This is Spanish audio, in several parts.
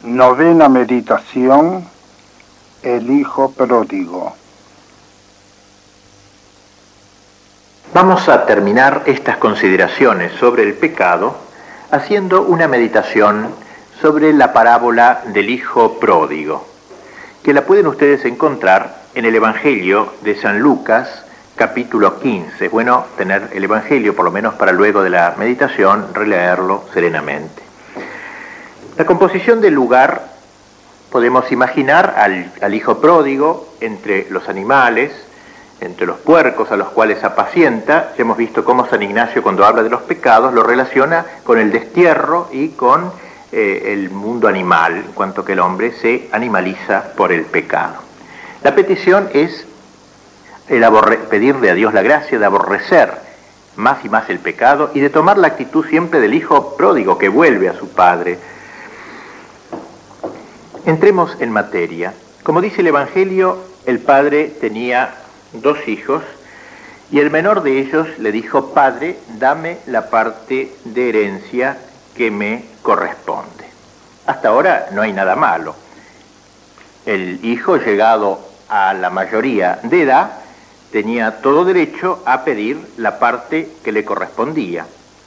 Novena meditación, el hijo pródigo. Vamos a terminar estas consideraciones sobre el pecado haciendo una meditación sobre la parábola del hijo pródigo, que la pueden ustedes encontrar en el Evangelio de San Lucas, capítulo 15. Es bueno tener el Evangelio, por lo menos para luego de la meditación, releerlo serenamente. La composición del lugar, podemos imaginar al hijo pródigo entre los animales, entre los puercos a los cuales apacienta. Ya hemos visto cómo San Ignacio, cuando habla de los pecados, lo relaciona con el destierro y con el mundo animal, en cuanto que el hombre se animaliza por el pecado. La petición es pedirle a Dios la gracia de aborrecer más y más el pecado y de tomar la actitud siempre del hijo pródigo que vuelve a su padre. Entremos en materia. Como dice el Evangelio, el padre tenía 2 hijos y el menor de ellos le dijo: Padre, dame la parte de herencia que me corresponde. Hasta ahora no hay nada malo. El hijo, llegado a la mayoría de edad, tenía todo derecho a pedir la parte que le correspondía.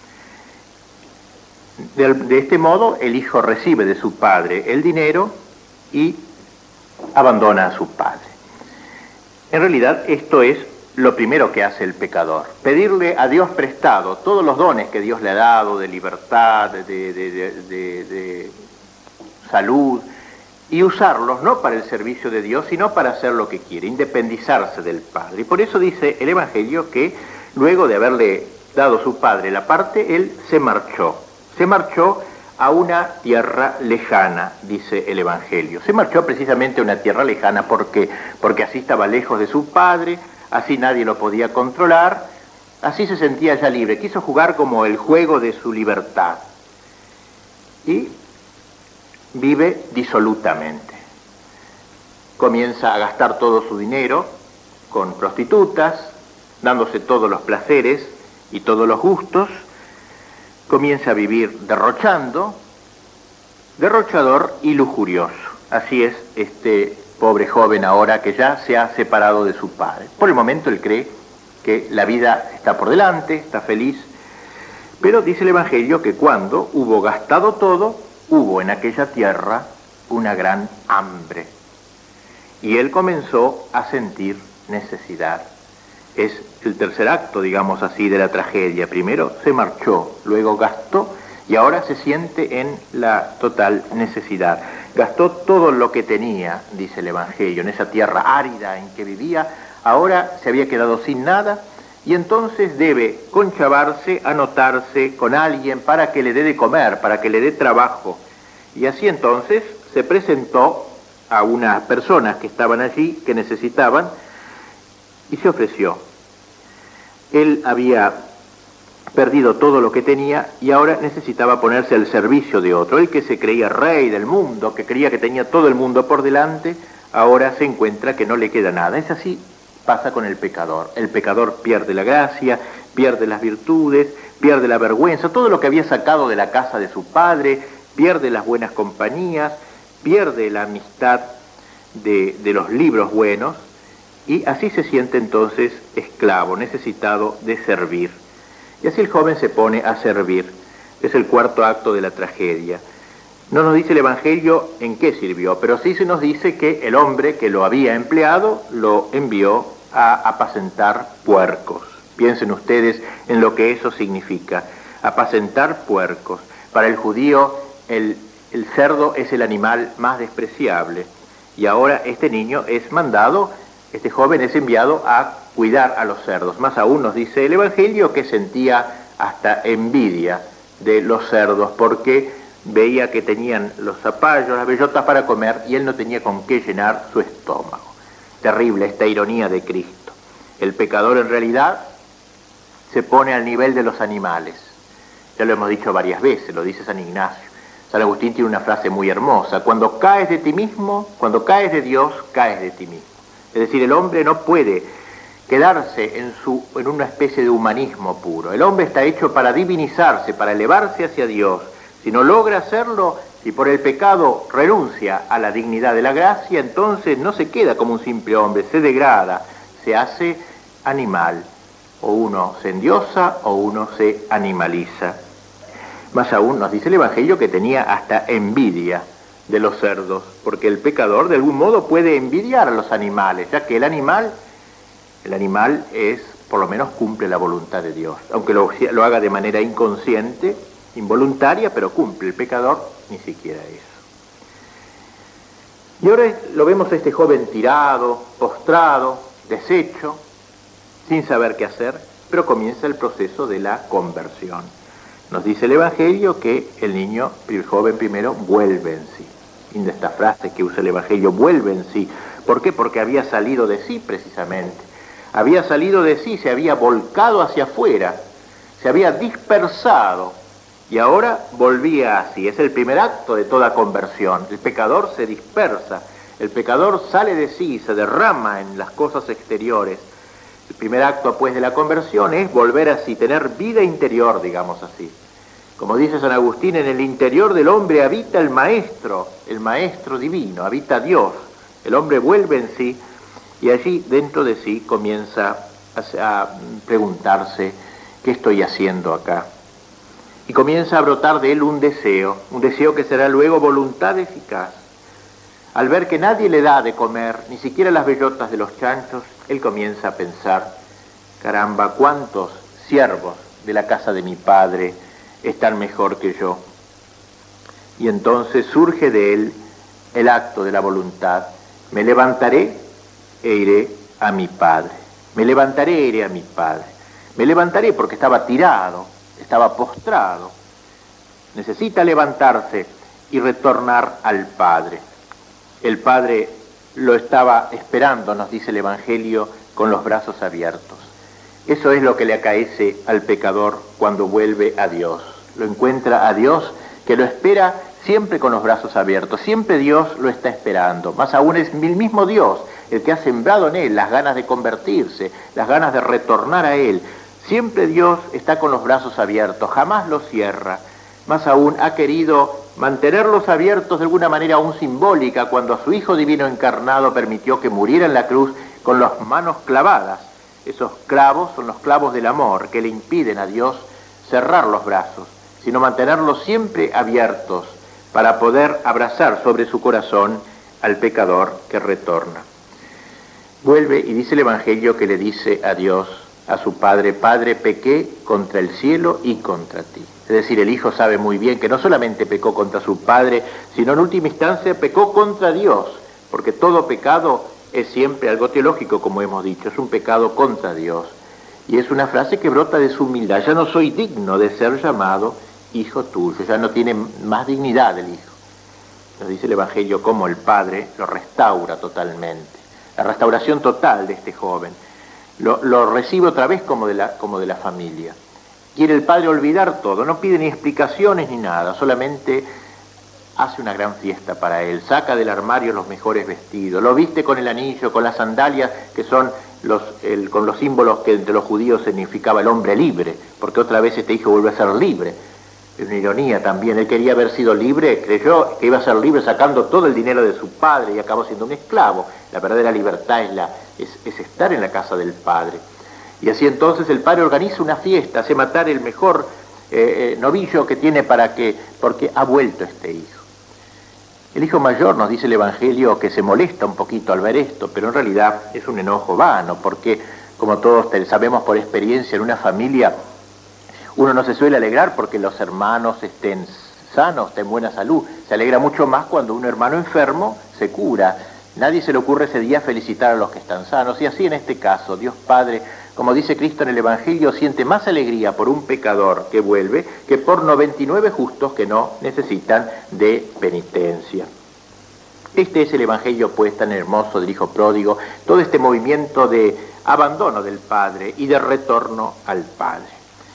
De este modo, el hijo recibe de su padre el dinero y abandona a su padre. En realidad, esto es lo primero que hace el pecador: pedirle a Dios prestado todos los dones que Dios le ha dado, de libertad, de salud, y usarlos no para el servicio de Dios, sino para hacer lo que quiere, independizarse del Padre. Y por eso dice el Evangelio que luego de haberle dado su padre la parte, él se marchó a una tierra lejana, dice el Evangelio. Se marchó precisamente a una tierra lejana porque así estaba lejos de su padre, así nadie lo podía controlar, así se sentía ya libre. Quiso jugar como el juego de su libertad y vive disolutamente. Comienza a gastar todo su dinero con prostitutas, dándose todos los placeres y todos los gustos. Comienza a vivir derrochador y lujurioso. Así es este pobre joven ahora que ya se ha separado de su padre. Por el momento él cree que la vida está por delante, está feliz, pero dice el Evangelio que cuando hubo gastado todo, hubo en aquella tierra una gran hambre y él comenzó a sentir necesidad. Es el tercer acto, digamos así, de la tragedia. Primero se marchó, luego gastó y ahora se siente en la total necesidad. Gastó todo lo que tenía, dice el Evangelio, en esa tierra árida en que vivía. Ahora se había quedado sin nada y entonces debe conchavarse, anotarse con alguien para que le dé de comer, para que le dé trabajo. Y así entonces se presentó a unas personas que estaban allí, que necesitaban, y se ofreció. Él había perdido todo lo que tenía y ahora necesitaba ponerse al servicio de otro. Él, que se creía rey del mundo, que creía que tenía todo el mundo por delante, ahora se encuentra que no le queda nada. Es así, pasa con el pecador. El pecador pierde la gracia, pierde las virtudes, pierde la vergüenza, todo lo que había sacado de la casa de su padre, pierde las buenas compañías, pierde la amistad de los libros buenos, y así se siente entonces esclavo, necesitado de servir. Y así el joven se pone a servir. Es el cuarto acto de la tragedia. No nos dice el Evangelio en qué sirvió, pero sí se nos dice que el hombre que lo había empleado lo envió a apacentar puercos. Piensen ustedes en lo que eso significa, apacentar puercos. Para el judío el cerdo es el animal más despreciable y ahora este niño es mandado, este joven es enviado a cuidar a los cerdos. Más aún nos dice el Evangelio que sentía hasta envidia de los cerdos porque veía que tenían los zapallos, las bellotas para comer y él no tenía con qué llenar su estómago. Terrible esta ironía de Cristo. El pecador en realidad se pone al nivel de los animales. Ya lo hemos dicho varias veces, lo dice San Ignacio. San Agustín tiene una frase muy hermosa: cuando caes de ti mismo, cuando caes de Dios, caes de ti mismo. Es decir, el hombre no puede quedarse en una especie de humanismo puro. El hombre está hecho para divinizarse, para elevarse hacia Dios. Si no logra hacerlo, y por el pecado renuncia a la dignidad de la gracia, entonces no se queda como un simple hombre, se degrada, se hace animal. O uno se endiosa o uno se animaliza. Más aún nos dice el Evangelio que tenía hasta envidia de los cerdos, porque el pecador de algún modo puede envidiar a los animales, ya que el animal es, por lo menos cumple la voluntad de Dios, aunque lo haga de manera inconsciente, involuntaria, pero cumple. El pecador ni siquiera eso. Y ahora lo vemos a este joven tirado, postrado, deshecho, sin saber qué hacer, pero comienza el proceso de la conversión. Nos dice el Evangelio que el joven primero, vuelve en sí. Linda esta frase que usa el Evangelio, vuelve en sí. ¿Por qué? Porque había salido de sí precisamente. Había salido de sí, se había volcado hacia afuera, se había dispersado y ahora volvía así. Es el primer acto de toda conversión. El pecador se dispersa, el pecador sale de sí, se derrama en las cosas exteriores. El primer acto, pues, de la conversión es volver así, tener vida interior, digamos así. Como dice San Agustín, en el interior del hombre habita el maestro divino, habita Dios. El hombre vuelve en sí y allí dentro de sí comienza a preguntarse, ¿qué estoy haciendo acá? Y comienza a brotar de él un deseo que será luego voluntad eficaz. Al ver que nadie le da de comer, ni siquiera las bellotas de los chanchos, él comienza a pensar, caramba, ¿cuántos siervos de la casa de mi padre están mejor que yo? Y entonces surge de él el acto de la voluntad. Me levantaré e iré a mi padre. Me levantaré e iré a mi padre. Me levantaré porque estaba tirado, estaba postrado. Necesita levantarse y retornar al Padre. El Padre lo estaba esperando, nos dice el Evangelio, con los brazos abiertos. Eso es lo que le acaece al pecador cuando vuelve a Dios. Lo encuentra a Dios, que lo espera siempre con los brazos abiertos. Siempre Dios lo está esperando. Más aún es el mismo Dios el que ha sembrado en él las ganas de convertirse, las ganas de retornar a él. Siempre Dios está con los brazos abiertos, jamás los cierra. Más aún ha querido mantenerlos abiertos de alguna manera aún simbólica cuando a su Hijo Divino encarnado permitió que muriera en la cruz con las manos clavadas. Esos clavos son los clavos del amor que le impiden a Dios cerrar los brazos, sino mantenerlos siempre abiertos para poder abrazar sobre su corazón al pecador que retorna. Vuelve y dice el Evangelio que le dice a Dios, a su Padre, Padre, pequé contra el cielo y contra ti. Es decir, el Hijo sabe muy bien que no solamente pecó contra su Padre, sino en última instancia pecó contra Dios, porque todo pecado es siempre algo teológico, como hemos dicho, es un pecado contra Dios. Y es una frase que brota de su humildad. Ya no soy digno de ser llamado hijo tuyo, ya no tiene más dignidad el Hijo. Nos dice el Evangelio cómo el Padre lo restaura totalmente. La restauración total de este joven. Lo recibe otra vez como de la familia. Quiere el Padre olvidar todo, no pide ni explicaciones ni nada, solamente hace una gran fiesta para él, saca del armario los mejores vestidos, lo viste con el anillo, con las sandalias, que son con los símbolos que entre los judíos significaba el hombre libre, porque otra vez este hijo vuelve a ser libre. Es una ironía también, él quería haber sido libre, creyó que iba a ser libre sacando todo el dinero de su padre y acabó siendo un esclavo. La verdadera libertad es estar en la casa del Padre. Y así entonces el Padre organiza una fiesta, hace matar el mejor novillo que tiene porque ha vuelto este hijo. El hijo mayor, nos dice el Evangelio, que se molesta un poquito al ver esto, pero en realidad es un enojo vano, porque como todos sabemos por experiencia en una familia, uno no se suele alegrar porque los hermanos estén sanos, estén en buena salud. Se alegra mucho más cuando un hermano enfermo se cura. Nadie se le ocurre ese día felicitar a los que están sanos. Y así en este caso, Dios Padre, como dice Cristo en el Evangelio, siente más alegría por un pecador que vuelve que por 99 justos que no necesitan de penitencia. Este es el Evangelio pues tan hermoso del Hijo Pródigo, todo este movimiento de abandono del Padre y de retorno al Padre.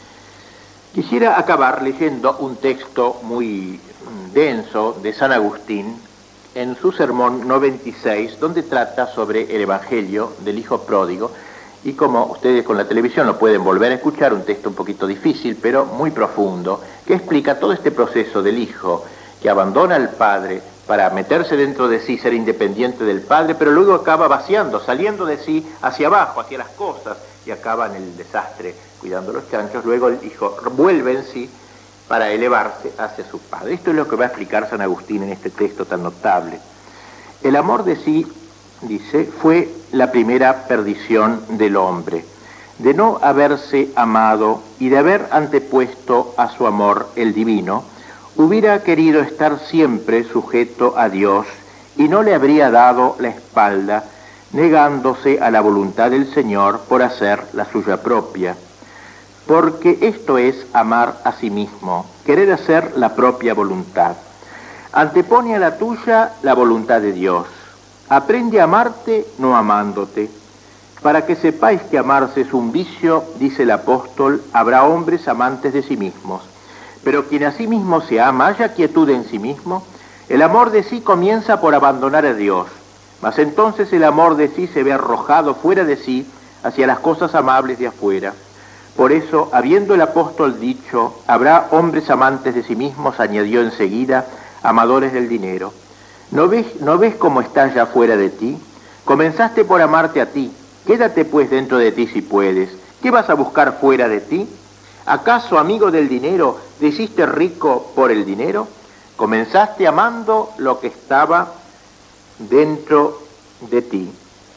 Quisiera acabar leyendo un texto muy denso de San Agustín en su sermón 96, donde trata sobre el Evangelio del Hijo Pródigo, y como ustedes con la televisión lo pueden volver a escuchar, un texto un poquito difícil, pero muy profundo, que explica todo este proceso del Hijo que abandona al Padre para meterse dentro de sí, ser independiente del Padre, pero luego acaba vaciando, saliendo de sí hacia abajo, hacia las cosas, y acaba en el desastre cuidando los chanchos. Luego el Hijo vuelve en sí para elevarse hacia su Padre. Esto es lo que va a explicar San Agustín en este texto tan notable. El amor de sí, dice, fue la primera perdición del hombre, de no haberse amado y de haber antepuesto a su amor el divino. Hubiera querido estar siempre sujeto a Dios y no le habría dado la espalda, negándose a la voluntad del Señor por hacer la suya propia. Porque esto es amar a sí mismo, querer hacer la propia voluntad. Antepone a la tuya la voluntad de Dios. Aprende a amarte no amándote. Para que sepáis que amarse es un vicio, dice el apóstol, habrá hombres amantes de sí mismos. Pero quien a sí mismo se ama, haya quietud en sí mismo. El amor de sí comienza por abandonar a Dios, mas entonces el amor de sí se ve arrojado fuera de sí, hacia las cosas amables de afuera. Por eso, habiendo el apóstol dicho, habrá hombres amantes de sí mismos, añadió enseguida, amadores del dinero. ¿No ves cómo estás ya fuera de ti? Comenzaste por amarte a ti. Quédate pues dentro de ti si puedes. ¿Qué vas a buscar fuera de ti? ¿Acaso, amigo del dinero, te hiciste rico por el dinero? Comenzaste amando lo que estaba dentro de ti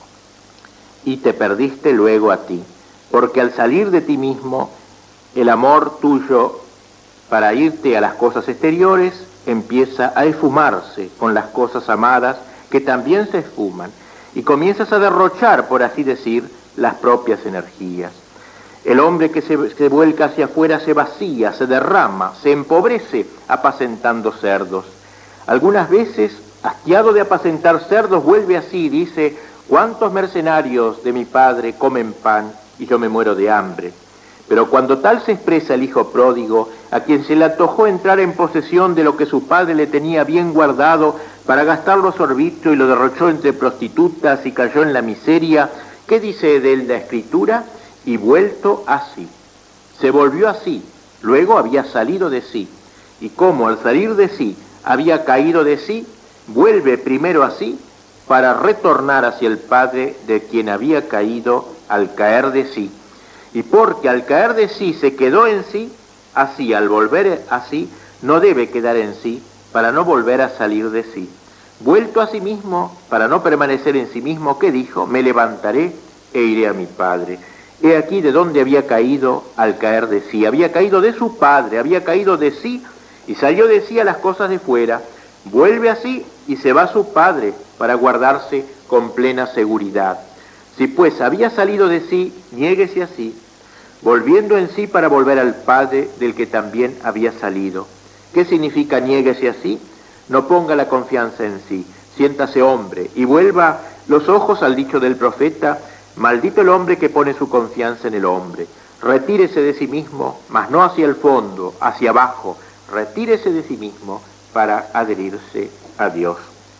y te perdiste luego a ti, porque al salir de ti mismo, el amor tuyo para irte a las cosas exteriores empieza a esfumarse con las cosas amadas que también se esfuman, y comienzas a derrochar, por así decir, las propias energías. El hombre que se vuelca hacia afuera se vacía, se derrama, se empobrece apacentando cerdos. Algunas veces, hastiado de apacentar cerdos, vuelve así y dice: ¿cuántos mercenarios de mi padre comen pan y yo me muero de hambre? Pero cuando tal se expresa el hijo pródigo, a quien se le antojó entrar en posesión de lo que su padre le tenía bien guardado para gastarlo sorbito y lo derrochó entre prostitutas y cayó en la miseria, ¿qué dice de él la Escritura? Y vuelto así. Se volvió así, luego había salido de sí. Y como al salir de sí había caído de sí, vuelve primero así para retornar hacia el Padre de quien había caído al caer de sí. Y porque al caer de sí se quedó en sí, así al volver así no debe quedar en sí para no volver a salir de sí. Vuelto a sí mismo, para no permanecer en sí mismo, ¿qué dijo? Me levantaré e iré a mi Padre. He aquí de dónde había caído al caer de sí. Había caído de su Padre, había caído de sí y salió de sí a las cosas de fuera. Vuelve así y se va a su Padre para guardarse con plena seguridad. Si pues había salido de sí, niéguese así, volviendo en sí para volver al Padre del que también había salido. ¿Qué significa niéguese así? No ponga la confianza en sí, siéntase hombre y vuelva los ojos al dicho del profeta: maldito el hombre que pone su confianza en el hombre. Retírese de sí mismo, mas no hacia el fondo, hacia abajo. Retírese de sí mismo para adherirse a Dios.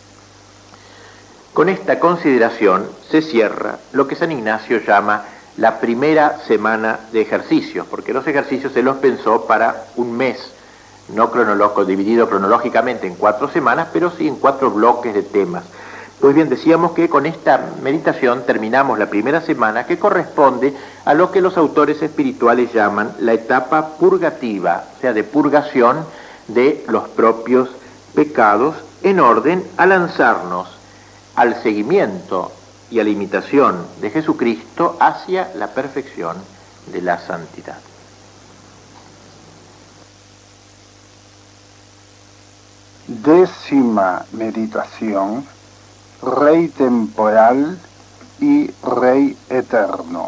Con esta consideración se cierra lo que San Ignacio llama la primera semana de ejercicios, porque los ejercicios se los pensó para un mes, no dividido cronológicamente en 4 semanas, pero sí en 4 bloques de temas. Pues bien, decíamos que con esta meditación terminamos la primera semana, que corresponde a lo que los autores espirituales llaman la etapa purgativa, o sea, de purgación de los propios pecados, en orden a lanzarnos al seguimiento y a la imitación de Jesucristo hacia la perfección de la santidad. Décima meditación: Rey temporal y Rey eterno.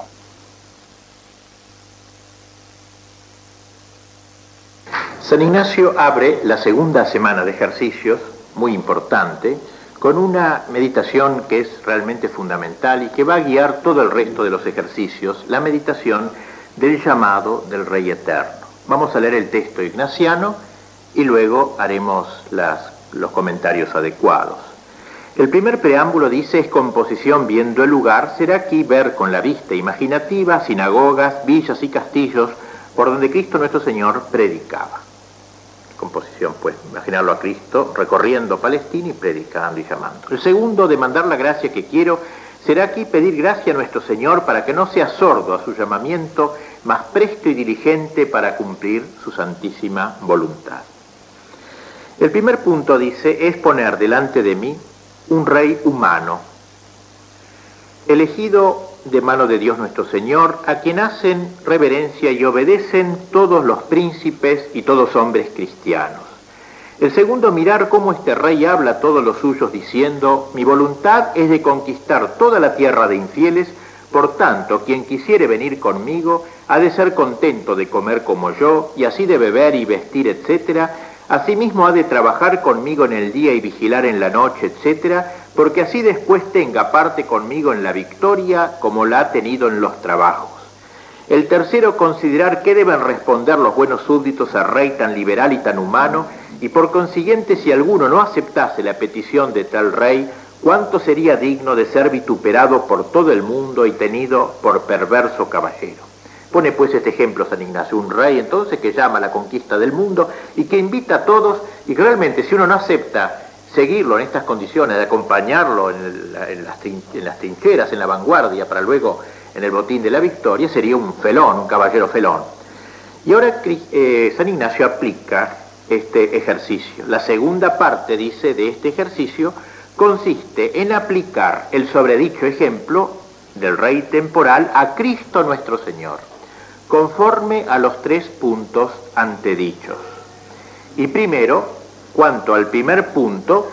San Ignacio abre la segunda semana de ejercicios, muy importante, con una meditación que es realmente fundamental y que va a guiar todo el resto de los ejercicios, la meditación del llamado del Rey eterno. Vamos a leer el texto ignaciano y luego haremos los comentarios adecuados. El primer preámbulo dice: es composición viendo el lugar, será aquí ver con la vista imaginativa sinagogas, villas y castillos por donde Cristo nuestro Señor predicaba. composición, pues, imaginarlo a Cristo recorriendo Palestina y predicando y llamando. El segundo, demandar la gracia que quiero, será aquí pedir gracia a nuestro Señor para que no sea sordo a su llamamiento, mas presto y diligente para cumplir su santísima voluntad. El primer punto, dice, es poner delante de mí un rey humano, elegido de mano de Dios nuestro Señor, a quien hacen reverencia y obedecen todos los príncipes y todos hombres cristianos. El segundo, mirar cómo este rey habla a todos los suyos diciendo: mi voluntad es de conquistar toda la tierra de infieles, por tanto, quien quisiere venir conmigo ha de ser contento de comer como yo, y así de beber y vestir, etc. Asimismo ha de trabajar conmigo en el día y vigilar en la noche, etc., porque así después tenga parte conmigo en la victoria como la ha tenido en los trabajos. El tercero, considerar qué deben responder los buenos súbditos al rey tan liberal y tan humano, y por consiguiente, si alguno no aceptase la petición de tal rey, cuánto sería digno de ser vituperado por todo el mundo y tenido por perverso caballero. Pone pues este ejemplo San Ignacio, un rey entonces que llama a la conquista del mundo y que invita a todos, y que realmente si uno no acepta seguirlo en estas condiciones, de acompañarlo en las trincheras, en la vanguardia, para luego en el botín de la victoria, sería un felón, un caballero felón. Y ahora San Ignacio aplica este ejercicio. La segunda parte, dice, de este ejercicio consiste en aplicar el sobredicho ejemplo del rey temporal a Cristo nuestro Señor, conforme a los 3 puntos antedichos. Y primero, cuanto al primer punto,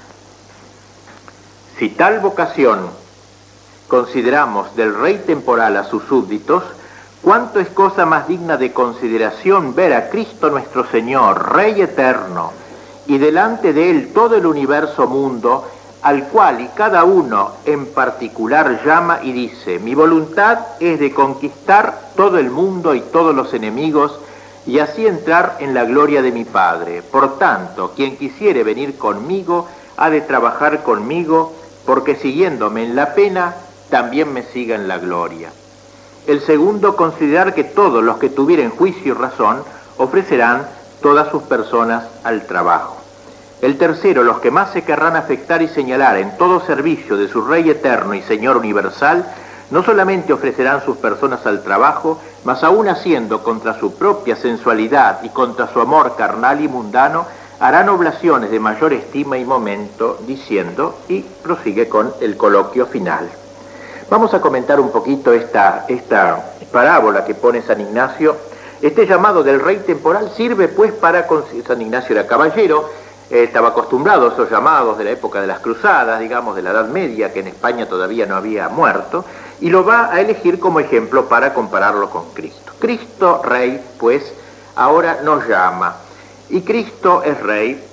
si tal vocación consideramos del rey temporal a sus súbditos, cuánto es cosa más digna de consideración ver a Cristo nuestro Señor, Rey eterno, y delante de él todo el universo mundo, al cual y cada uno en particular llama y dice: mi voluntad es de conquistar todo el mundo y todos los enemigos, y así entrar en la gloria de mi Padre. Por tanto, quien quisiere venir conmigo ha de trabajar conmigo, porque siguiéndome en la pena, también me siga en la gloria. El segundo, considerar que todos los que tuvieren juicio y razón ofrecerán todas sus personas al trabajo. El tercero, los que más se querrán afectar y señalar en todo servicio de su Rey eterno y Señor universal, no solamente ofrecerán sus personas al trabajo, mas aún haciendo contra su propia sensualidad y contra su amor carnal y mundano, harán oblaciones de mayor estima y momento, diciendo, y prosigue con el coloquio final. Vamos a comentar un poquito esta parábola que pone San Ignacio. Este llamado del rey temporal sirve pues para... San Ignacio era caballero, estaba acostumbrado a esos llamados de la época de las cruzadas, digamos, de la Edad Media, que en España todavía no había muerto, y lo va a elegir como ejemplo para compararlo con Cristo. Cristo, rey, pues, ahora nos llama, y Cristo es rey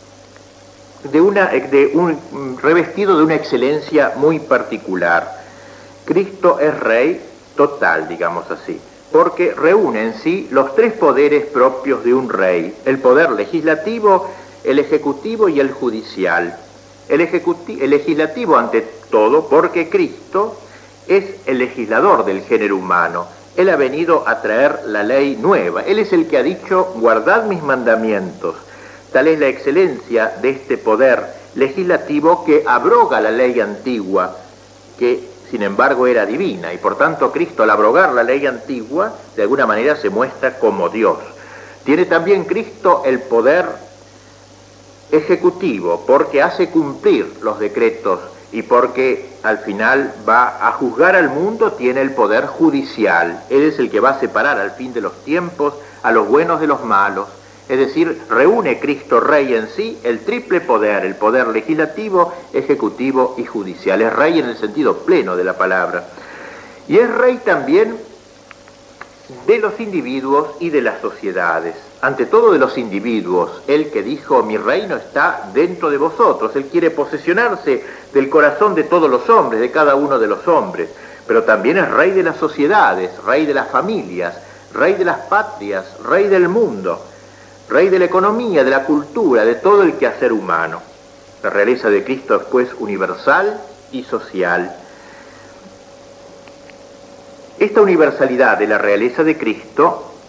revestido de una excelencia muy particular. Cristo es rey total, digamos así, porque reúne en sí los 3 poderes propios de un rey: el poder legislativo, el ejecutivo y el judicial. El legislativo ante todo, porque Cristo es el legislador del género humano. Él ha venido a traer la ley nueva. Él es el que ha dicho: guardad mis mandamientos. Tal es la excelencia de este poder legislativo que abroga la ley antigua, que sin embargo era divina, y por tanto Cristo, al abrogar la ley antigua, de alguna manera se muestra como Dios. Tiene también Cristo el poder ejecutivo, porque hace cumplir los decretos y porque al final va a juzgar al mundo. Tiene el poder judicial. Él es el que va a separar al fin de los tiempos a los buenos de los malos. Es decir, reúne Cristo Rey en sí el triple poder: el poder legislativo, ejecutivo y judicial. Es rey en el sentido pleno de la palabra. Y es rey también de los individuos y de las sociedades. Ante todo de los individuos, él que dijo: mi reino está dentro de vosotros. Él quiere posesionarse del corazón de todos los hombres, de cada uno de los hombres. Pero también es rey de las sociedades, rey de las familias, rey de las patrias, rey del mundo, rey de la economía, de la cultura, de todo el quehacer humano. La realeza de Cristo es pues universal y social. Esta universalidad de la realeza de Cristo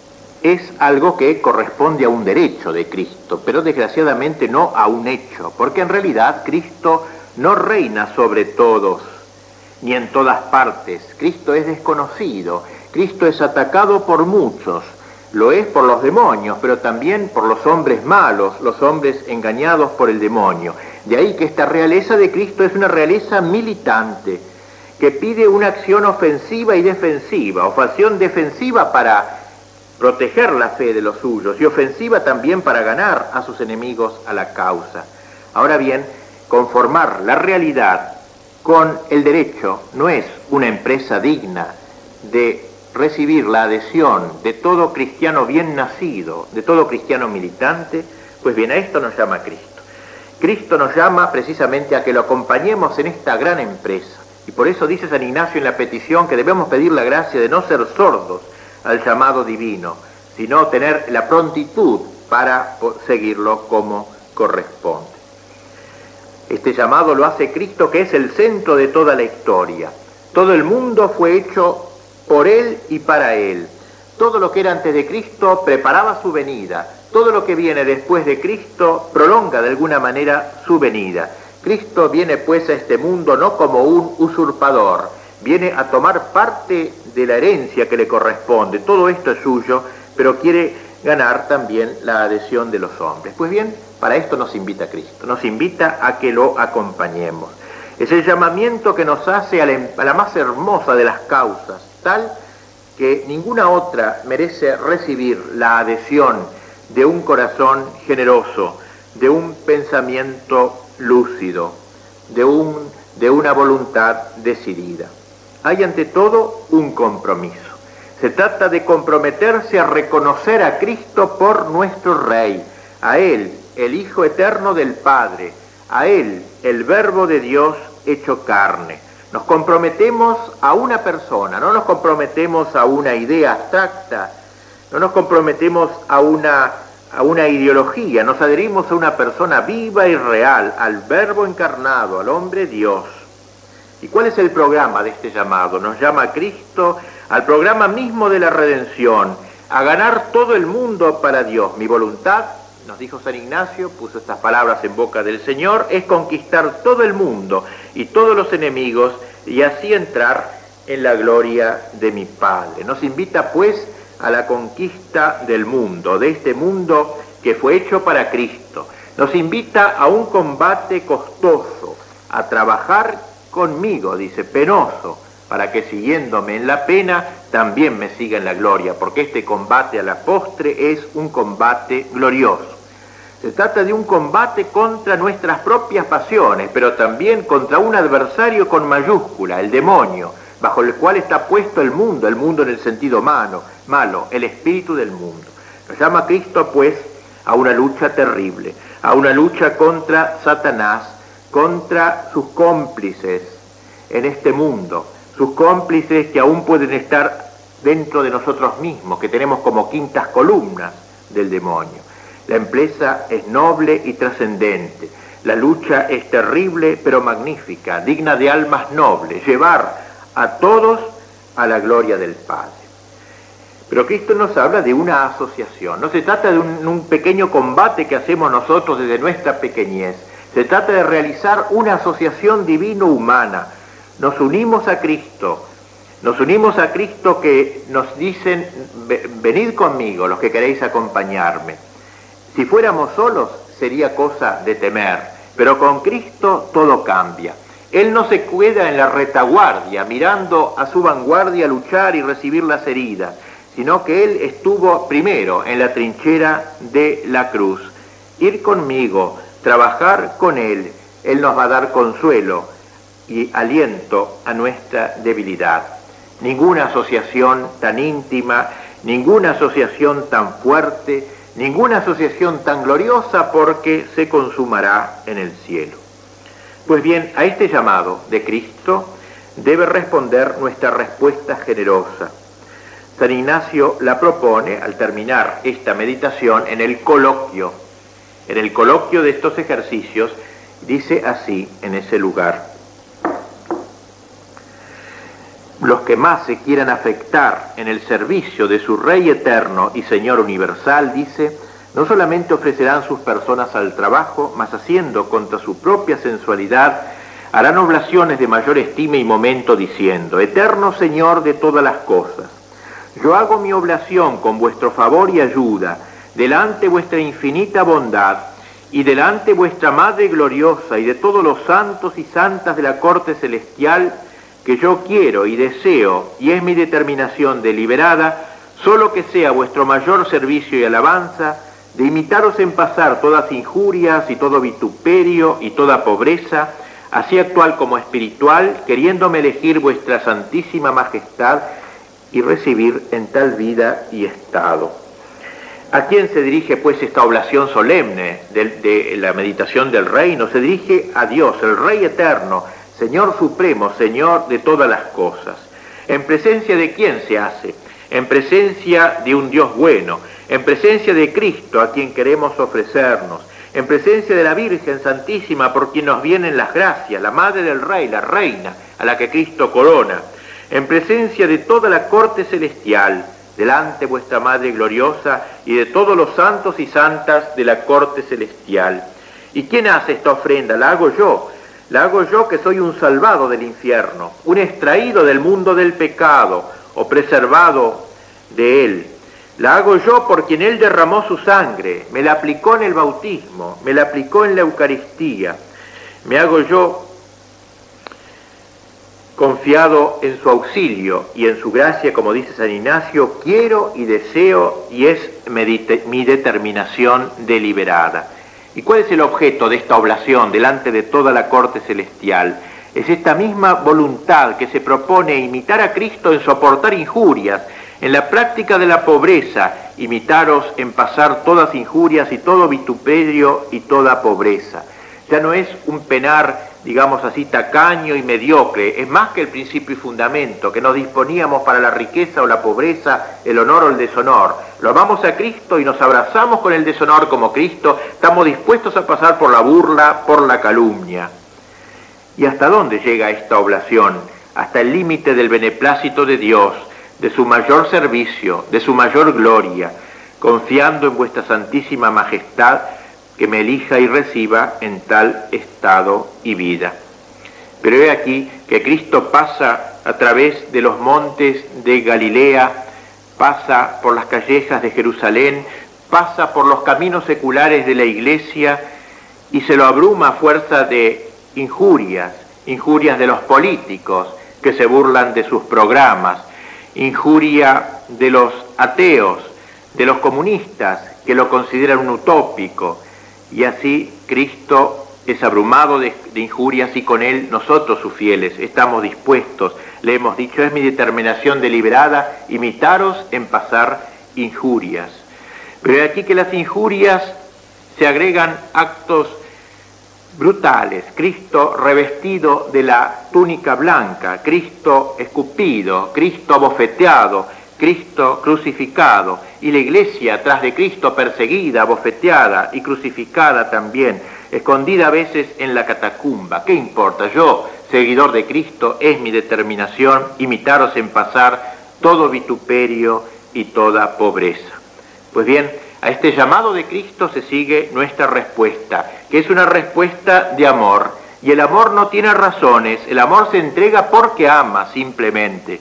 es algo que corresponde a un derecho de Cristo, pero desgraciadamente no a un hecho, porque en realidad Cristo no reina sobre todos, ni en todas partes. Cristo es desconocido, Cristo es atacado por muchos, lo es por los demonios, pero también por los hombres malos, los hombres engañados por el demonio. De ahí que esta realeza de Cristo es una realeza militante, que pide una acción ofensiva y defensiva, acción defensiva para proteger la fe de los suyos y ofensiva también para ganar a sus enemigos a la causa. Ahora bien, conformar la realidad con el derecho no es una empresa digna de recibir la adhesión de todo cristiano bien nacido, de todo cristiano militante. Pues bien, a esto nos llama Cristo. Cristo nos llama precisamente a que lo acompañemos en esta gran empresa. Y por eso dice San Ignacio en la petición que debemos pedir la gracia de no ser sordos al llamado divino, sino tener la prontitud para seguirlo como corresponde. Este llamado lo hace Cristo, que es el centro de toda la historia. Todo el mundo fue hecho por Él y para Él. Todo lo que era antes de Cristo preparaba su venida. Todo lo que viene después de Cristo prolonga de alguna manera su venida. Cristo viene pues a este mundo no como un usurpador, viene a tomar parte de la herencia que le corresponde. Todo esto es suyo, pero quiere ganar también la adhesión de los hombres. Pues bien, para esto nos invita Cristo, nos invita a que lo acompañemos. Es el llamamiento que nos hace a la más hermosa de las causas, tal que ninguna otra merece recibir la adhesión de un corazón generoso, de un pensamiento lúcido, de una voluntad decidida. Hay ante todo un compromiso. Se trata de comprometerse a reconocer a Cristo por nuestro Rey, a Él, el Hijo eterno del Padre, a Él, el Verbo de Dios hecho carne. Nos comprometemos a una persona, no nos comprometemos a una idea abstracta, no nos comprometemos a una ideología, nos adherimos a una persona viva y real, al Verbo encarnado, al hombre Dios. ¿Y cuál es el programa de este llamado? Nos llama a Cristo al programa mismo de la redención, a ganar todo el mundo para Dios. Mi voluntad, nos dijo San Ignacio, puso estas palabras en boca del Señor, es conquistar todo el mundo y todos los enemigos y así entrar en la gloria de mi Padre. Nos invita pues a la conquista del mundo, de este mundo que fue hecho para Cristo. Nos invita a un combate costoso, a trabajar conmigo, dice, penoso, para que siguiéndome en la pena también me siga en la gloria, porque este combate a la postre es un combate glorioso. Se trata de un combate contra nuestras propias pasiones, pero también contra un adversario con mayúscula, el demonio, bajo el cual está puesto el mundo en el sentido malo, el espíritu del mundo. Nos llama Cristo pues a una lucha terrible, a una lucha contra Satanás, contra sus cómplices en este mundo, sus cómplices que aún pueden estar dentro de nosotros mismos, que tenemos como quintas columnas del demonio. La empresa es noble y trascendente, la lucha es terrible pero magnífica, digna de almas nobles, llevar a todos a la gloria del Padre. Pero Cristo nos habla de una asociación, no se trata de un pequeño combate que hacemos nosotros desde nuestra pequeñez, se trata de realizar una asociación divino-humana. Nos unimos a Cristo que nos dicen, venid conmigo los que queréis acompañarme. Si fuéramos solos sería cosa de temer, pero con Cristo todo cambia. Él no se queda en la retaguardia, mirando a su vanguardia luchar y recibir las heridas, sino que Él estuvo primero en la trinchera de la cruz. Ir conmigo, trabajar con Él, Él nos va a dar consuelo y aliento a nuestra debilidad. Ninguna asociación tan íntima, ninguna asociación tan fuerte, ninguna asociación tan gloriosa, porque se consumará en el cielo. Pues bien, a este llamado de Cristo debe responder nuestra respuesta generosa. San Ignacio la propone al terminar esta meditación en el coloquio. En el coloquio de estos ejercicios dice así en ese lugar: los que más se quieran afectar en el servicio de su Rey eterno y Señor universal, dice, no solamente ofrecerán sus personas al trabajo, mas haciendo contra su propia sensualidad, harán oblaciones de mayor estima y momento, diciendo, eterno Señor de todas las cosas, yo hago mi oblación con vuestro favor y ayuda, delante vuestra infinita bondad, y delante vuestra Madre gloriosa y de todos los santos y santas de la corte celestial, que yo quiero y deseo, y es mi determinación deliberada, solo que sea vuestro mayor servicio y alabanza, de imitaros en pasar todas injurias y todo vituperio y toda pobreza, así actual como espiritual, queriéndome elegir vuestra santísima majestad y recibir en tal vida y estado. ¿A quién se dirige pues esta oblación solemne de la meditación del reino? Se dirige a Dios, el Rey eterno, Señor supremo, Señor de todas las cosas. ¿En presencia de quién se hace? En presencia de un Dios bueno, en presencia de Cristo a quien queremos ofrecernos, en presencia de la Virgen Santísima por quien nos vienen las gracias, la Madre del Rey, la Reina, a la que Cristo corona, en presencia de toda la corte celestial, delante vuestra Madre gloriosa y de todos los santos y santas de la corte celestial. ¿Y quién hace esta ofrenda? La hago yo que soy un salvado del infierno, un extraído del mundo del pecado o preservado de él. La hago yo por quien él derramó su sangre, me la aplicó en el bautismo, me la aplicó en la Eucaristía. Me hago yo confiado en su auxilio y en su gracia, como dice San Ignacio, quiero y deseo y es mi determinación deliberada. ¿Y cuál es el objeto de esta oblación delante de toda la corte celestial? Es esta misma voluntad que se propone imitar a Cristo en soportar injurias, en la práctica de la pobreza, imitaros en pasar todas injurias y todo vituperio y toda pobreza. Ya no es un penar, digamos así, tacaño y mediocre, es más que el principio y fundamento, que nos disponíamos para la riqueza o la pobreza, el honor o el deshonor. Lo amamos a Cristo y nos abrazamos con el deshonor como Cristo, estamos dispuestos a pasar por la burla, por la calumnia. ¿Y hasta dónde llega esta oblación? Hasta el límite del beneplácito de Dios, de su mayor servicio, de su mayor gloria, confiando en vuestra santísima majestad, que me elija y reciba en tal estado y vida. Pero he aquí que Cristo pasa a través de los montes de Galilea, pasa por las callejas de Jerusalén, pasa por los caminos seculares de la iglesia y se lo abruma a fuerza de injurias de los políticos que se burlan de sus programas, injuria de los ateos, de los comunistas que lo consideran un utópico. Y así Cristo es abrumado de injurias y con él nosotros sus fieles estamos dispuestos. Le hemos dicho, es mi determinación deliberada imitaros en pasar injurias. Pero aquí que las injurias se agregan actos brutales. Cristo revestido de la túnica blanca, Cristo escupido, Cristo abofeteado, Cristo crucificado, y la iglesia atrás de Cristo perseguida, abofeteada y crucificada también, escondida a veces en la catacumba. ¿Qué importa? Yo, seguidor de Cristo, es mi determinación imitaros en pasar todo vituperio y toda pobreza. Pues bien, a este llamado de Cristo se sigue nuestra respuesta, que es una respuesta de amor, y el amor no tiene razones, el amor se entrega porque ama simplemente.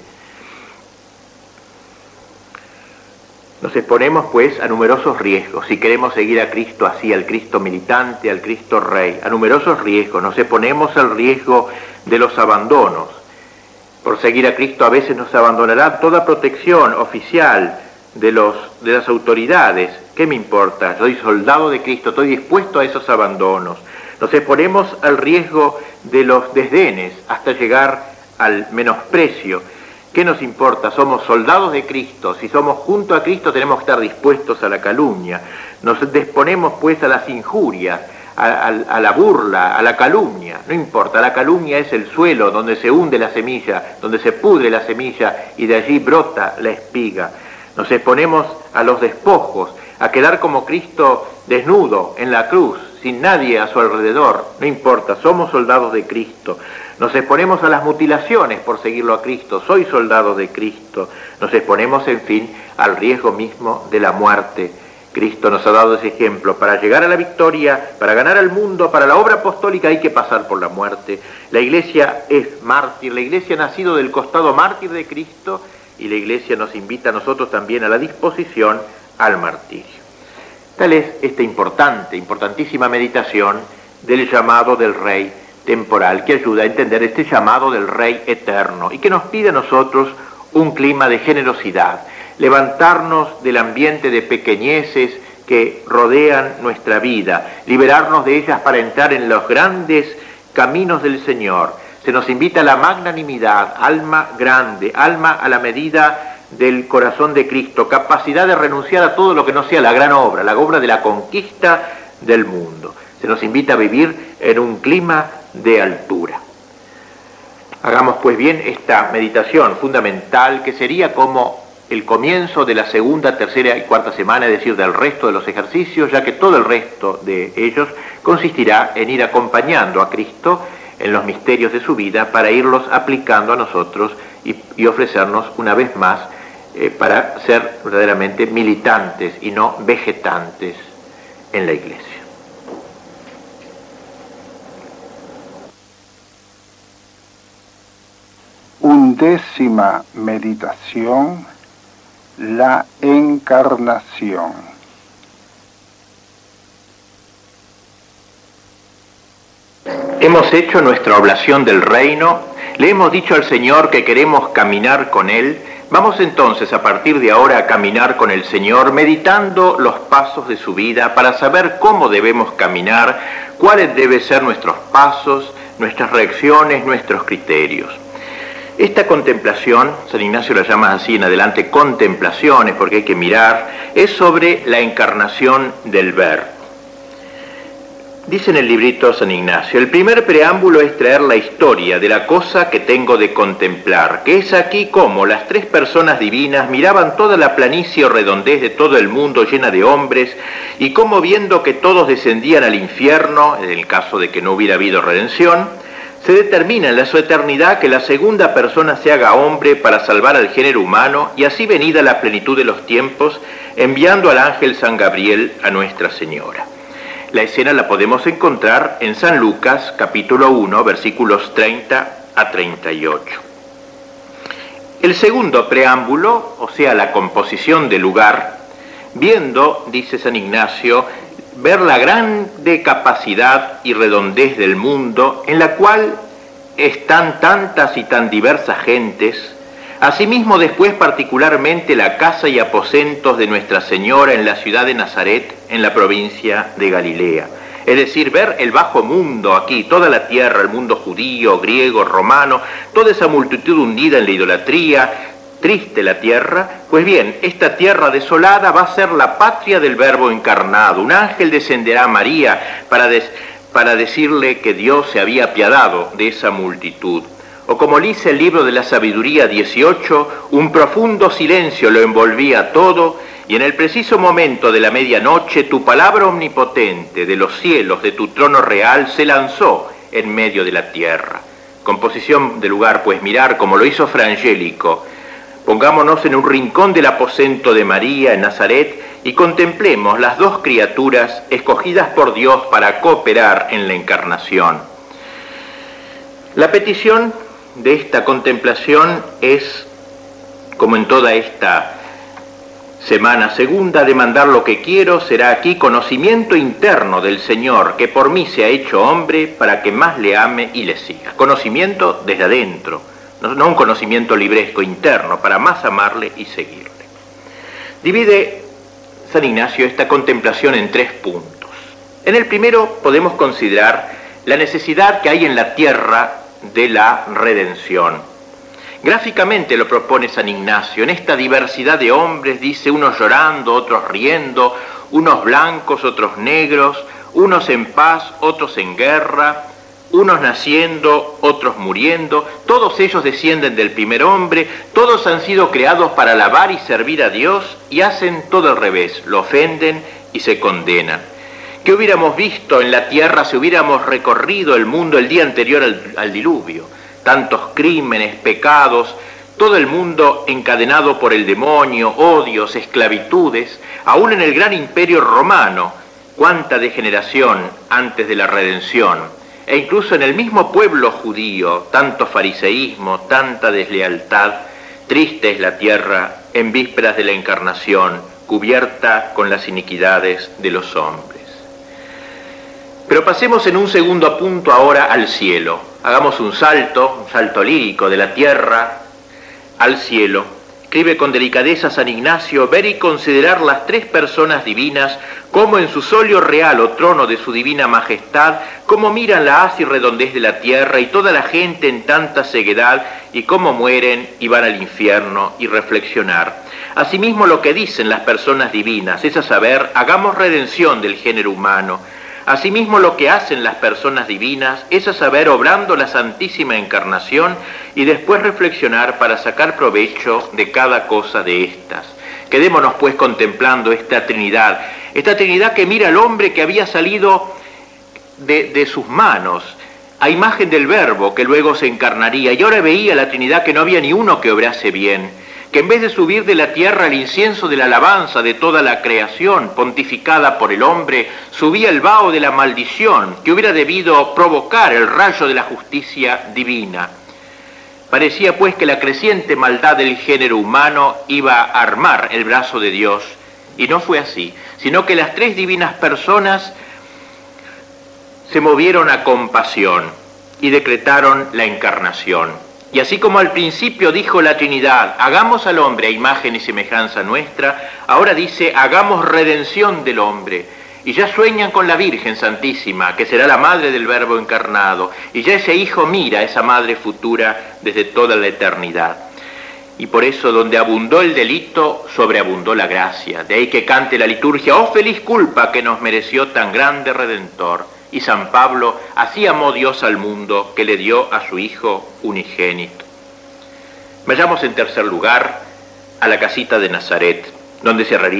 Nos exponemos pues a numerosos riesgos, si queremos seguir a Cristo así, al Cristo militante, al Cristo Rey, a numerosos riesgos. Nos exponemos al riesgo de los abandonos. Por seguir a Cristo a veces nos abandonará toda protección oficial de las autoridades. ¿Qué me importa? Soy soldado de Cristo, estoy dispuesto a esos abandonos. Nos exponemos al riesgo de los desdenes hasta llegar al menosprecio. ¿Qué nos importa? Somos soldados de Cristo. Si somos junto a Cristo tenemos que estar dispuestos a la calumnia. Nos exponemos pues a las injurias, a la burla, a la calumnia. No importa, la calumnia es el suelo donde se hunde la semilla, donde se pudre la semilla y de allí brota la espiga. Nos exponemos a los despojos, a quedar como Cristo desnudo en la cruz, sin nadie a su alrededor, no importa, somos soldados de Cristo. Nos exponemos a las mutilaciones por seguirlo a Cristo, soy soldado de Cristo. Nos exponemos, en fin, al riesgo mismo de la muerte. Cristo nos ha dado ese ejemplo. Para llegar a la victoria, para ganar al mundo, para la obra apostólica hay que pasar por la muerte. La Iglesia es mártir, la Iglesia ha nacido del costado mártir de Cristo y la Iglesia nos invita a nosotros también a la disposición al martirio. Tal es esta importantísima meditación del llamado del Rey temporal, que ayuda a entender este llamado del Rey eterno y que nos pide a nosotros un clima de generosidad, levantarnos del ambiente de pequeñeces que rodean nuestra vida, liberarnos de ellas para entrar en los grandes caminos del Señor. Se nos invita a la magnanimidad, alma grande, alma a la medida del corazón de Cristo, capacidad de renunciar a todo lo que no sea la gran obra, la obra de la conquista del mundo. Se nos invita a vivir en un clima de altura. Hagamos pues bien esta meditación fundamental que sería como el comienzo de la segunda, tercera y cuarta semana, es decir, del resto de los ejercicios, ya que todo el resto de ellos consistirá en ir acompañando a Cristo en los misterios de su vida para irlos aplicando a nosotros y ofrecernos una vez más para ser verdaderamente militantes y no vegetantes en la Iglesia. Undécima meditación: la encarnación. Hemos hecho nuestra oblación del reino, le hemos dicho al Señor que queremos caminar con Él. Vamos entonces a partir de ahora a caminar con el Señor, meditando los pasos de su vida para saber cómo debemos caminar, cuáles deben ser nuestros pasos, nuestras reacciones, nuestros criterios. Esta contemplación, San Ignacio la llama así en adelante contemplaciones porque hay que mirar, es sobre la encarnación del Verbo. Dice en el librito San Ignacio, el primer preámbulo es traer la historia de la cosa que tengo de contemplar, que es aquí como las tres personas divinas miraban toda la planicie o redondez de todo el mundo llena de hombres, y como viendo que todos descendían al infierno, en el caso de que no hubiera habido redención, se determina en la su eternidad que la segunda persona se haga hombre para salvar al género humano, y así venida la plenitud de los tiempos, enviando al ángel San Gabriel a Nuestra Señora. La escena la podemos encontrar en San Lucas, capítulo 1, versículos 30 a 38. El segundo preámbulo, o sea, la composición del lugar, viendo, dice San Ignacio, ver la grande capacidad y redondez del mundo en la cual están tantas y tan diversas gentes, asimismo después particularmente la casa y aposentos de Nuestra Señora en la ciudad de Nazaret, en la provincia de Galilea. Es decir, ver el bajo mundo aquí, toda la tierra, el mundo judío, griego, romano, toda esa multitud hundida en la idolatría, triste la tierra. Pues bien, esta tierra desolada va a ser la patria del Verbo encarnado. Un ángel descenderá a María para decirle que Dios se había apiadado de esa multitud. O como dice el libro de la Sabiduría 18, un profundo silencio lo envolvía todo, y en el preciso momento de la medianoche tu palabra omnipotente de los cielos, de tu trono real, se lanzó en medio de la tierra. Composición de lugar, pues mirar como lo hizo Frangélico. Pongámonos en un rincón del aposento de María en Nazaret y contemplemos las dos criaturas escogidas por Dios para cooperar en la encarnación. La petición de esta contemplación es, como en toda esta semana segunda, demandar lo que quiero será aquí conocimiento interno del Señor, que por mí se ha hecho hombre para que más le ame y le siga. Conocimiento desde adentro, no un conocimiento libresco interno, para más amarle y seguirle. Divide San Ignacio esta contemplación en 3 puntos. En el primero podemos considerar la necesidad que hay en la tierra de la redención. Gráficamente lo propone San Ignacio. En esta diversidad de hombres, dice, unos llorando, otros riendo, unos blancos, otros negros, unos en paz, otros en guerra, unos naciendo, otros muriendo, todos ellos descienden del primer hombre, todos han sido creados para alabar y servir a Dios y hacen todo al revés, lo ofenden y se condenan. ¿Qué hubiéramos visto en la tierra si hubiéramos recorrido el mundo el día anterior al diluvio? Tantos crímenes, pecados, todo el mundo encadenado por el demonio, odios, esclavitudes, aún en el gran imperio romano, cuánta degeneración antes de la redención, e incluso en el mismo pueblo judío, tanto fariseísmo, tanta deslealtad. Triste es la tierra en vísperas de la encarnación, cubierta con las iniquidades de los hombres. Pero pasemos en un segundo punto ahora al cielo. Hagamos un salto lírico de la tierra al cielo. Escribe con delicadeza San Ignacio: ver y considerar las tres personas divinas, como en su solio real o trono de su divina majestad, cómo miran la haz y redondez de la tierra y toda la gente en tanta ceguedad, y cómo mueren y van al infierno, y reflexionar. Asimismo lo que dicen las personas divinas, es a saber, hagamos redención del género humano. Asimismo lo que hacen las personas divinas es a saber, obrando la Santísima Encarnación, y después reflexionar para sacar provecho de cada cosa de estas. Quedémonos pues contemplando esta Trinidad que mira al hombre que había salido de sus manos, a imagen del Verbo que luego se encarnaría, y ahora veía la Trinidad que no había ni uno que obrase bien, que en vez de subir de la tierra el incienso de la alabanza de toda la creación pontificada por el hombre, subía el vaho de la maldición que hubiera debido provocar el rayo de la justicia divina. Parecía pues que la creciente maldad del género humano iba a armar el brazo de Dios, y no fue así, sino que las tres divinas personas se movieron a compasión y decretaron la encarnación. Y así como al principio dijo la Trinidad, hagamos al hombre a imagen y semejanza nuestra, ahora dice, hagamos redención del hombre. Y ya sueñan con la Virgen Santísima, que será la madre del Verbo encarnado, y ya ese hijo mira a esa madre futura desde toda la eternidad. Y por eso, donde abundó el delito, sobreabundó la gracia. De ahí que cante la liturgia, oh feliz culpa que nos mereció tan grande Redentor. Y San Pablo, así amó Dios al mundo, que le dio a su Hijo unigénito. Vayamos en tercer lugar a la casita de Nazaret, donde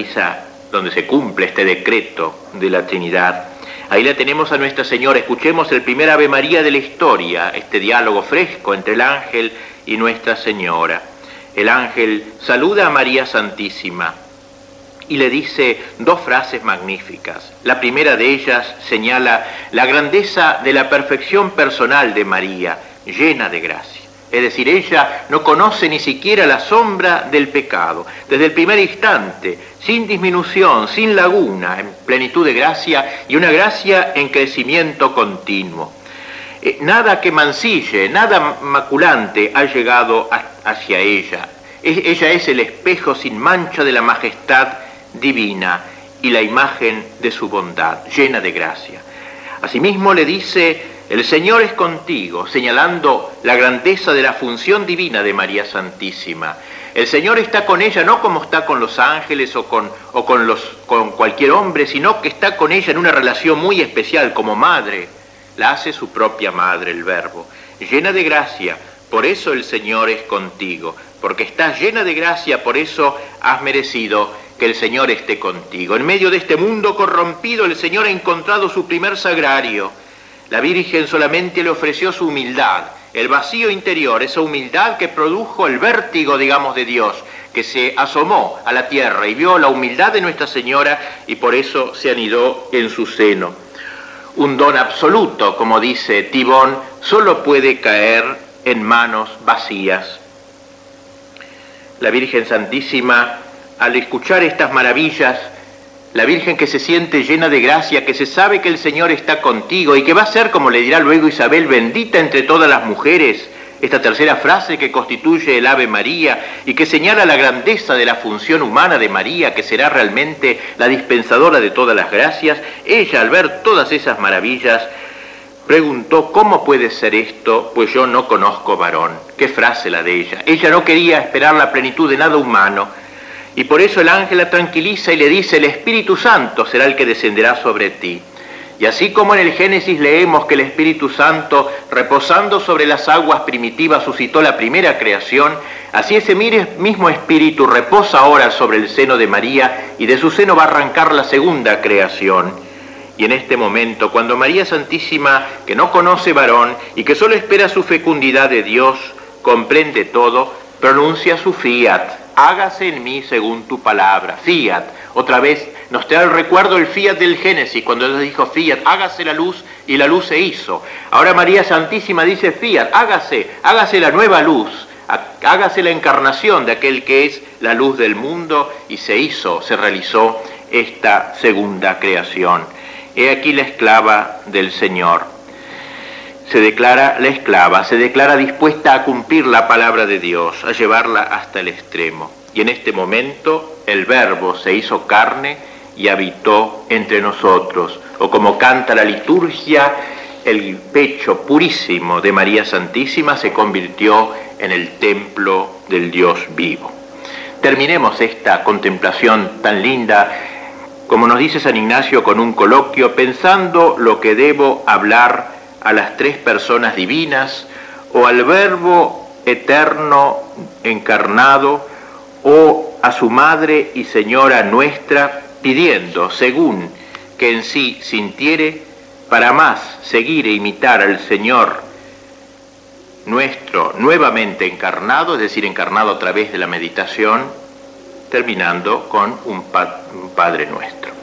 se cumple este decreto de la Trinidad. Ahí la tenemos a Nuestra Señora. Escuchemos el primer Ave María de la historia, este diálogo fresco entre el ángel y Nuestra Señora. El ángel saluda a María Santísima y le dice dos frases magníficas. La primera de ellas señala la grandeza de la perfección personal de María, llena de gracia. Es decir, ella no conoce ni siquiera la sombra del pecado. Desde el primer instante, sin disminución, sin laguna, en plenitud de gracia y una gracia en crecimiento continuo. Nada que mancille, nada maculante ha llegado hacia ella. Ella es el espejo sin mancha de la majestad divina y la imagen de su bondad, llena de gracia. Asimismo le dice, el Señor es contigo, señalando la grandeza de la función divina de María Santísima. El Señor está con ella no como está con los ángeles o con cualquier hombre, sino que está con ella en una relación muy especial como madre. La hace su propia madre, el Verbo. Llena de gracia, por eso el Señor es contigo. Porque estás llena de gracia, por eso has merecido que el Señor esté contigo. En medio de este mundo corrompido, el Señor ha encontrado su primer sagrario. La Virgen solamente le ofreció su humildad, el vacío interior, esa humildad que produjo el vértigo, digamos, de Dios, que se asomó a la tierra y vio la humildad de Nuestra Señora y por eso se anidó en su seno. Un don absoluto, como dice Tibón, solo puede caer en manos vacías. La Virgen Santísima, al escuchar estas maravillas, la Virgen que se siente llena de gracia, que se sabe que el Señor está contigo y que va a ser, como le dirá luego Isabel, bendita entre todas las mujeres, esta tercera frase que constituye el Ave María y que señala la grandeza de la función humana de María, que será realmente la dispensadora de todas las gracias, ella, al ver todas esas maravillas, preguntó, ¿cómo puede ser esto? Pues yo no conozco varón. Qué frase la de ella. Ella no quería esperar la plenitud de nada humano, y por eso el ángel la tranquiliza y le dice, el Espíritu Santo será el que descenderá sobre ti. Y así como en el Génesis leemos que el Espíritu Santo, reposando sobre las aguas primitivas, suscitó la primera creación, así ese mismo Espíritu reposa ahora sobre el seno de María, y de su seno va a arrancar la segunda creación. Y en este momento, cuando María Santísima, que no conoce varón y que solo espera su fecundidad de Dios, comprende todo, pronuncia su fiat, hágase en mí según tu palabra, fiat. Otra vez nos trae el recuerdo el fiat del Génesis, cuando Dios dijo fiat, hágase la luz, y la luz se hizo. Ahora María Santísima dice fiat, hágase la nueva luz, hágase la encarnación de aquel que es la luz del mundo, y se hizo, se realizó esta segunda creación. He aquí la esclava del Señor. Se declara la esclava, se declara dispuesta a cumplir la palabra de Dios, a llevarla hasta el extremo. Y en este momento el Verbo se hizo carne y habitó entre nosotros. O como canta la liturgia, el pecho purísimo de María Santísima se convirtió en el templo del Dios vivo. Terminemos esta contemplación tan linda, como nos dice San Ignacio, con un coloquio, pensando lo que debo hablar a las tres personas divinas, o al Verbo eterno encarnado, o a su Madre y Señora nuestra, pidiendo, según que en sí sintiere, para más seguir e imitar al Señor nuestro nuevamente encarnado, es decir, encarnado a través de la meditación, terminando con un Padre Nuestro.